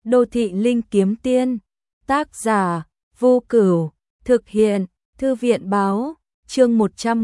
Đô thị linh kiếm tiên, tác giả, Vô Cửu, thực hiện, Thư viện báo, chương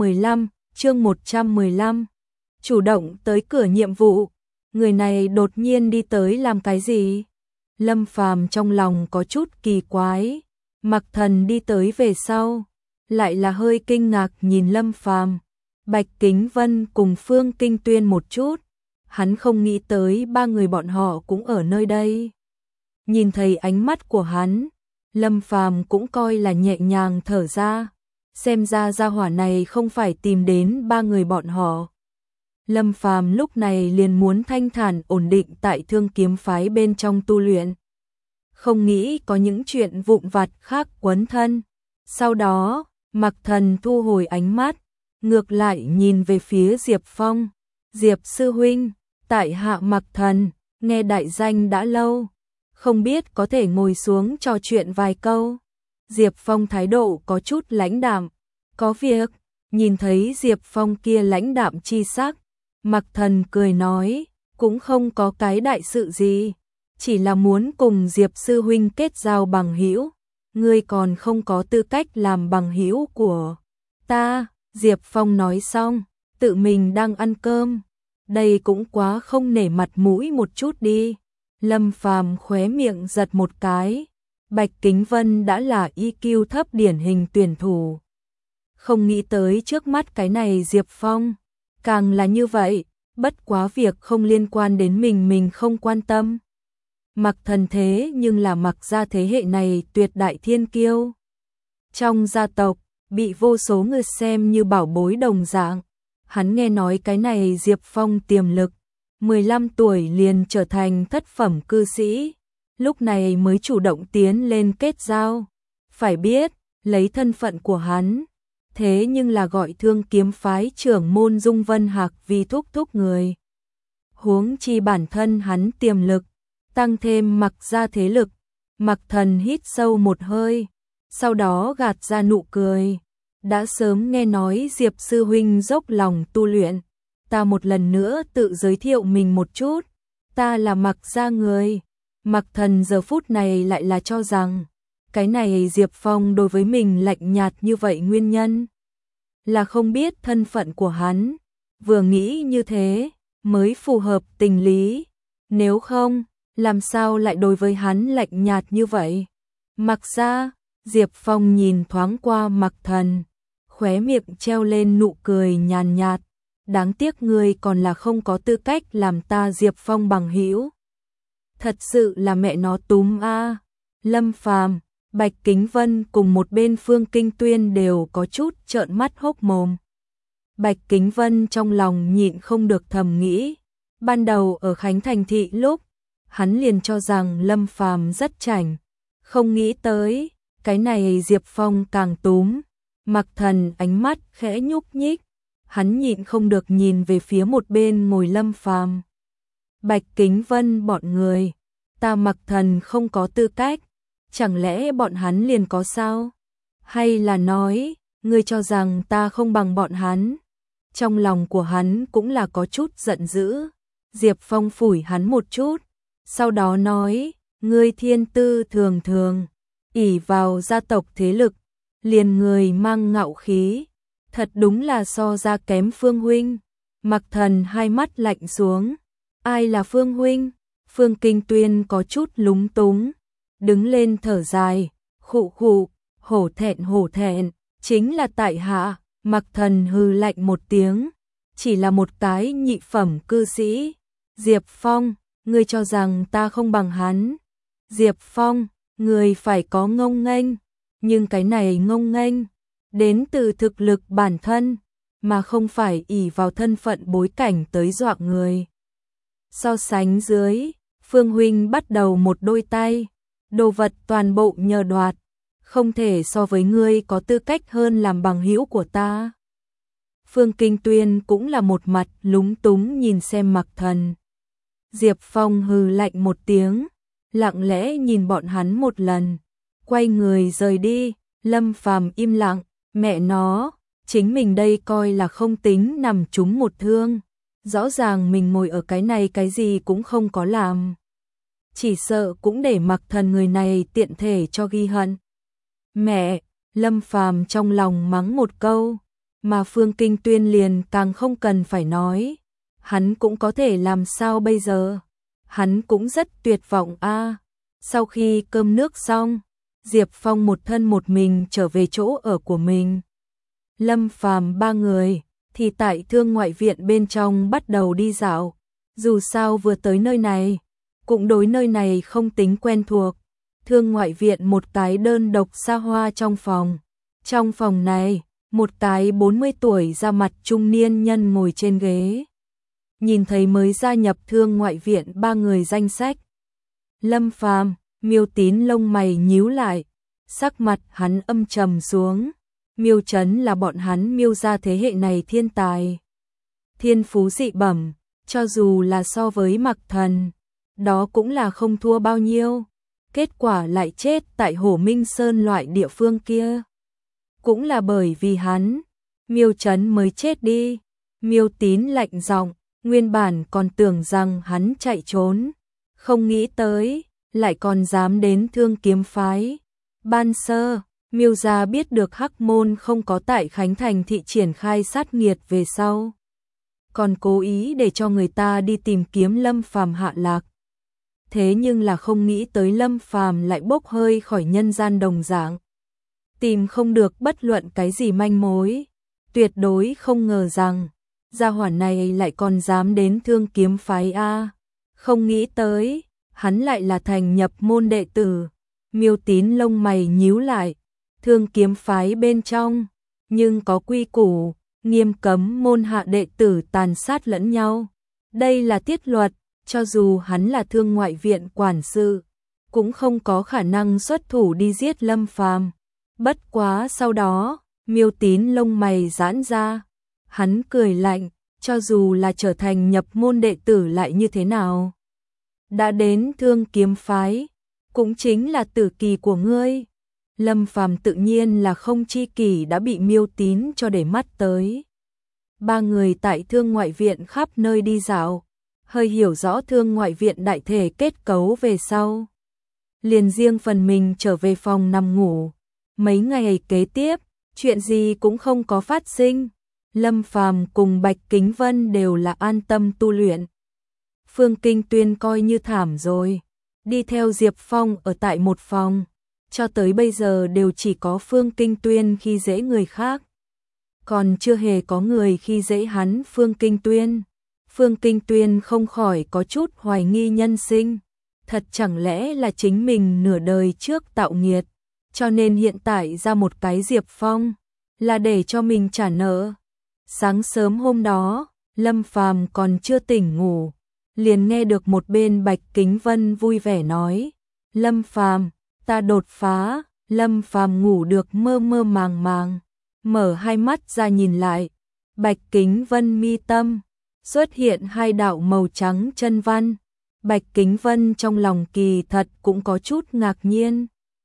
115, chủ động tới cửa nhiệm vụ, người này đột nhiên đi tới làm cái gì? Lâm Phàm trong lòng có chút kỳ quái, Mặc Thần đi tới về sau, lại là hơi kinh ngạc nhìn Lâm Phàm. Bạch Kính Vân cùng Phương Kinh Tuyên một chút, hắn không nghĩ tới ba người bọn họ cũng ở nơi đây. Nhìn thấy ánh mắt của hắn, Lâm Phàm cũng coi là nhẹ nhàng thở ra, xem ra gia hỏa này không phải tìm đến ba người bọn họ. Lâm Phàm lúc này liền muốn thanh thản ổn định tại Thương Kiếm phái bên trong tu luyện. Không nghĩ có những chuyện vụn vặt khác quấn thân. Sau đó, Mặc Thần thu hồi ánh mắt, ngược lại nhìn về phía Diệp Phong. Diệp sư huynh, tại hạ Mặc Thần, nghe đại danh đã lâu, không biết có thể ngồi xuống trò chuyện vài câu. Diệp Phong thái độ có chút lãnh đạm, có việc. Nhìn thấy Diệp Phong kia lãnh đạm chi sắc, Mặc Thần cười nói, cũng không có cái đại sự gì, chỉ là muốn cùng Diệp sư huynh kết giao bằng hữu, ngươi còn không có tư cách làm bằng hữu của ta. Diệp Phong nói xong, tự mình đang ăn cơm, đây cũng quá không nể mặt mũi một chút đi. Lâm Phàm khóe miệng giật một cái, Bạch Kính Vân đã là EQ thấp điển hình tuyển thủ. Không nghĩ tới trước mắt cái này Diệp Phong, càng là như vậy, bất quá việc không liên quan đến mình không quan tâm. Mặc Thần thế nhưng là Mặc gia thế hệ này tuyệt đại thiên kiêu. Trong gia tộc, bị vô số người xem như bảo bối đồng dạng. Hắn nghe nói cái này Diệp Phong tiềm lực, 15 tuổi liền trở thành thất phẩm cư sĩ, lúc này mới chủ động tiến lên kết giao. Phải biết, lấy thân phận của hắn, thế nhưng là gọi Thương Kiếm phái trưởng môn Dung Vân Hạc vì thúc người. Huống chi bản thân hắn tiềm lực, tăng thêm Mặc gia thế lực. Mặc Thần hít sâu một hơi, sau đó gạt ra nụ cười. Đã sớm nghe nói Diệp sư huynh dốc lòng tu luyện, ta một lần nữa tự giới thiệu mình một chút, ta là Mặc gia người. Mặc Thần giờ phút này lại là cho rằng, cái này Diệp Phong đối với mình lạnh nhạt như vậy nguyên nhân là không biết thân phận của hắn, vừa nghĩ như thế mới phù hợp tình lý, nếu không, làm sao lại đối với hắn lạnh nhạt như vậy. Mặc gia, Diệp Phong nhìn thoáng qua Mặc Thần, khóe miệng treo lên nụ cười nhàn nhạt, đáng tiếc ngươi còn là không có tư cách làm ta Diệp Phong bằng hữu. Thật sự là mẹ nó túm a. Lâm Phàm, Bạch Kính Vân cùng một bên Phương Kinh Tuyên đều có chút trợn mắt hốc mồm. Bạch Kính Vân trong lòng nhịn không được thầm nghĩ, ban đầu ở Khánh Thành thị lúc, hắn liền cho rằng Lâm Phàm rất chảnh, không nghĩ tới, cái này Diệp Phong càng túm. Mặc Thần ánh mắt khẽ nhúc nhích, hắn nhịn không được nhìn về phía một bên ngồi Lâm Phàm. Bạch Kính Vân bọn người, ta Mặc Thần không có tư cách, chẳng lẽ bọn hắn liền có sao? Hay là nói, ngươi cho rằng ta không bằng bọn hắn? Trong lòng của hắn cũng là có chút giận dữ. Diệp Phong phủi hắn một chút, sau đó nói, ngươi thiên tư thường thường, ỷ vào gia tộc thế lực, liền người mang ngạo khí, thật đúng là so ra kém Phương huynh. Mặc Thần hai mắt lạnh xuống, ai là Phương huynh? Phương Kinh Tuyên có chút lúng túng, đứng lên thở dài, khụ khụ, hổ thẹn, chính là tại hạ. Mặc Thần hừ lạnh một tiếng, chỉ là một cái nhị phẩm cư sĩ. Diệp Phong, ngươi cho rằng ta không bằng hắn? Diệp Phong, ngươi phải có ngông nghênh, nhưng cái này ngông nghênh đến từ thực lực bản thân, mà không phải ỷ vào thân phận bối cảnh tới dọa người. So sánh dưới, Phương huynh bắt đầu một đôi tay, đồ vật toàn bộ nhờ đoạt, không thể so với ngươi có tư cách hơn làm bằng hữu của ta. Phương Kinh Tuyên cũng là một mặt lúng túng nhìn xem Mặc Thần. Diệp Phong hừ lạnh một tiếng, lặng lẽ nhìn bọn hắn một lần, quay người rời đi. Lâm Phàm im lặng, mẹ nó, chính mình đây coi là không tính nằm trúng một thương, rõ ràng mình ngồi ở cái này cái gì cũng không có làm. chỉ sợ cũng để Mặc Thần người này tiện thể cho ghi hận. Mẹ, Lâm Phàm trong lòng mắng một câu, mà Phương Kinh Tuyên liền càng không cần phải nói. Hắn cũng có thể làm sao bây giờ? Hắn cũng rất tuyệt vọng a. Sau khi cơm nước xong, Diệp Phong một thân một mình trở về chỗ ở của mình. Lâm Phàm ba người thì tại Thương Ngoại Viện bên trong bắt đầu đi dạo. Dù sao vừa tới nơi này, cũng đối nơi này không tính quen thuộc. Thương Ngoại Viện một cái đơn độc xa hoa trong phòng. Trong phòng này, một cái 40 tuổi da mặt trung niên nhân ngồi trên ghế. Nhìn thấy mới gia nhập Thương Ngoại Viện ba người danh sách. Lâm Phàm, Miêu Tín lông mày nhíu lại, sắc mặt hắn âm trầm xuống. Miêu Trấn là bọn hắn Miêu gia thế hệ này thiên tài. Thiên phú dị bẩm, cho dù là so với Mặc Thần, đó cũng là không thua bao nhiêu. Kết quả lại chết tại Hổ Minh Sơn loại địa phương kia. Cũng là bởi vì hắn, Miêu Trấn mới chết đi. Miêu Tín lạnh giọng, nguyên bản còn tưởng rằng hắn chạy trốn, không nghĩ tới, lại còn dám đến Thương Kiếm phái. Ban sơ, Miêu gia biết được Hắc Môn không có tại Khánh Thành thị triển khai sát nghiệt về sau, còn cố ý để cho người ta đi tìm kiếm Lâm Phàm hạ lạc. Thế nhưng là không nghĩ tới Lâm Phàm lại bốc hơi khỏi nhân gian đồng dạng. Tìm không được bất luận cái gì manh mối, tuyệt đối không ngờ rằng gia hỏa này lại còn dám đến Thương Kiếm phái a. Không nghĩ tới, hắn lại là thành nhập môn đệ tử. Miêu Tín lông mày nhíu lại, Thương Kiếm phái bên trong, nhưng có quy củ, nghiêm cấm môn hạ đệ tử tàn sát lẫn nhau. Đây là tiết luật, cho dù hắn là Thương Ngoại Viện quản sự, cũng không có khả năng xuất thủ đi giết Lâm Phàm. Bất quá sau đó, Miêu Tín lông mày giãn ra, hắn cười lạnh, cho dù là trở thành nhập môn đệ tử lại như thế nào? Đã đến Thương Kiếm phái, cũng chính là tử kỳ của ngươi. Lâm Phàm tự nhiên là không chi kỷ đã bị Miêu Tín cho để mắt tới. Ba người tại Thương Ngoại Viện khắp nơi đi dạo, hơi hiểu rõ Thương Ngoại Viện đại thể kết cấu về sau, liền riêng phần mình trở về phòng nằm ngủ. Mấy ngày kế tiếp, chuyện gì cũng không có phát sinh. Lâm Phàm cùng Bạch Kính Vân đều là an tâm tu luyện. Phương Kinh Tuyên coi như thảm rồi, đi theo Diệp Phong ở tại một phòng, cho tới bây giờ đều chỉ có Phương Kinh Tuyên khi dễ người khác, còn chưa hề có người khi dễ hắn. Phương Kinh Tuyên không khỏi có chút hoài nghi nhân sinh, thật chẳng lẽ là chính mình nửa đời trước tạo nghiệt, cho nên hiện tại ra một cái Diệp Phong là để cho mình trả nợ. Sáng sớm hôm đó, Lâm Phàm còn chưa tỉnh ngủ, liền nghe được một bên Bạch Kính Vân vui vẻ nói: "Lâm Phàm, ta đột phá." Lâm Phàm ngủ được mơ mơ màng màng, mở hai mắt ra nhìn lại, Bạch Kính Vân mi tâm xuất hiện hai đạo màu trắng chân văn. Bạch Kính Vân trong lòng kỳ thật cũng có chút ngạc nhiên.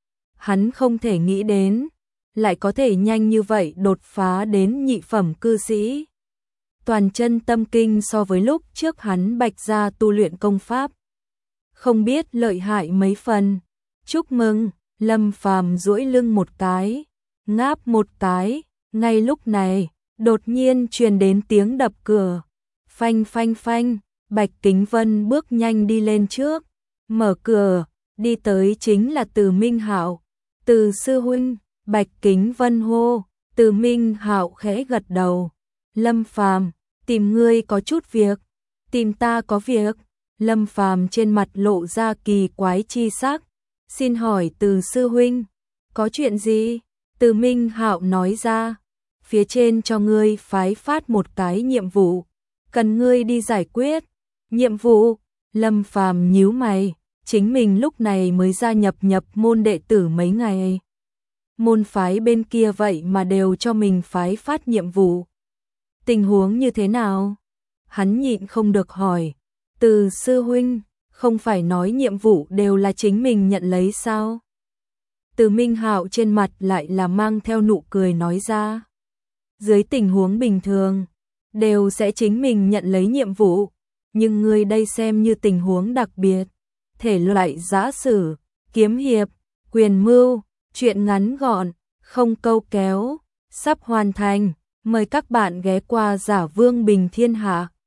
Hắn không thể nghĩ đến, lại có thể nhanh như vậy đột phá đến nhị phẩm cư sĩ. Toàn chân tâm kinh so với lúc trước hắn Bạch gia tu luyện công pháp, không biết lợi hại mấy phần. Chúc mừng. Lâm Phàm duỗi lưng một cái, ngáp một cái. Ngay lúc này, đột nhiên truyền đến tiếng đập cửa. Phanh phanh phanh. Bạch Kính Vân bước nhanh đi lên trước, mở cửa, đi tới chính là Từ Minh Hạo. "Từ sư huynh." Bạch Kính Vân hô. Từ Minh Hạo khẽ gật đầu. "Lâm Phàm, tìm ngươi có chút việc." "Tìm ta có việc?" Lâm Phàm trên mặt lộ ra kỳ quái chi sắc. "Xin hỏi Từ sư huynh, có chuyện gì?" Từ Minh Hạo nói ra: "Phía trên cho ngươi phái phát một cái nhiệm vụ, cần ngươi đi giải quyết." "Nhiệm vụ?" Lâm Phàm nhíu mày, chính mình lúc này mới gia nhập môn đệ tử mấy ngày, môn phái bên kia vậy mà đều cho mình phái phát nhiệm vụ. Tình huống như thế nào? Hắn nhịn không được hỏi. "Từ sư huynh, không phải nói nhiệm vụ đều là chính mình nhận lấy sao?" Từ Minh Hạo trên mặt lại là mang theo nụ cười nói ra: "Dưới tình huống bình thường, đều sẽ chính mình nhận lấy nhiệm vụ, nhưng ngươi đây xem như tình huống đặc biệt, thể loại giã sử, kiếm hiệp, quyền mưu, truyện ngắn gọn, không câu kéo, sắp hoàn thành. Mời các bạn ghé qua Giả Vương Bình Thiên Hạ.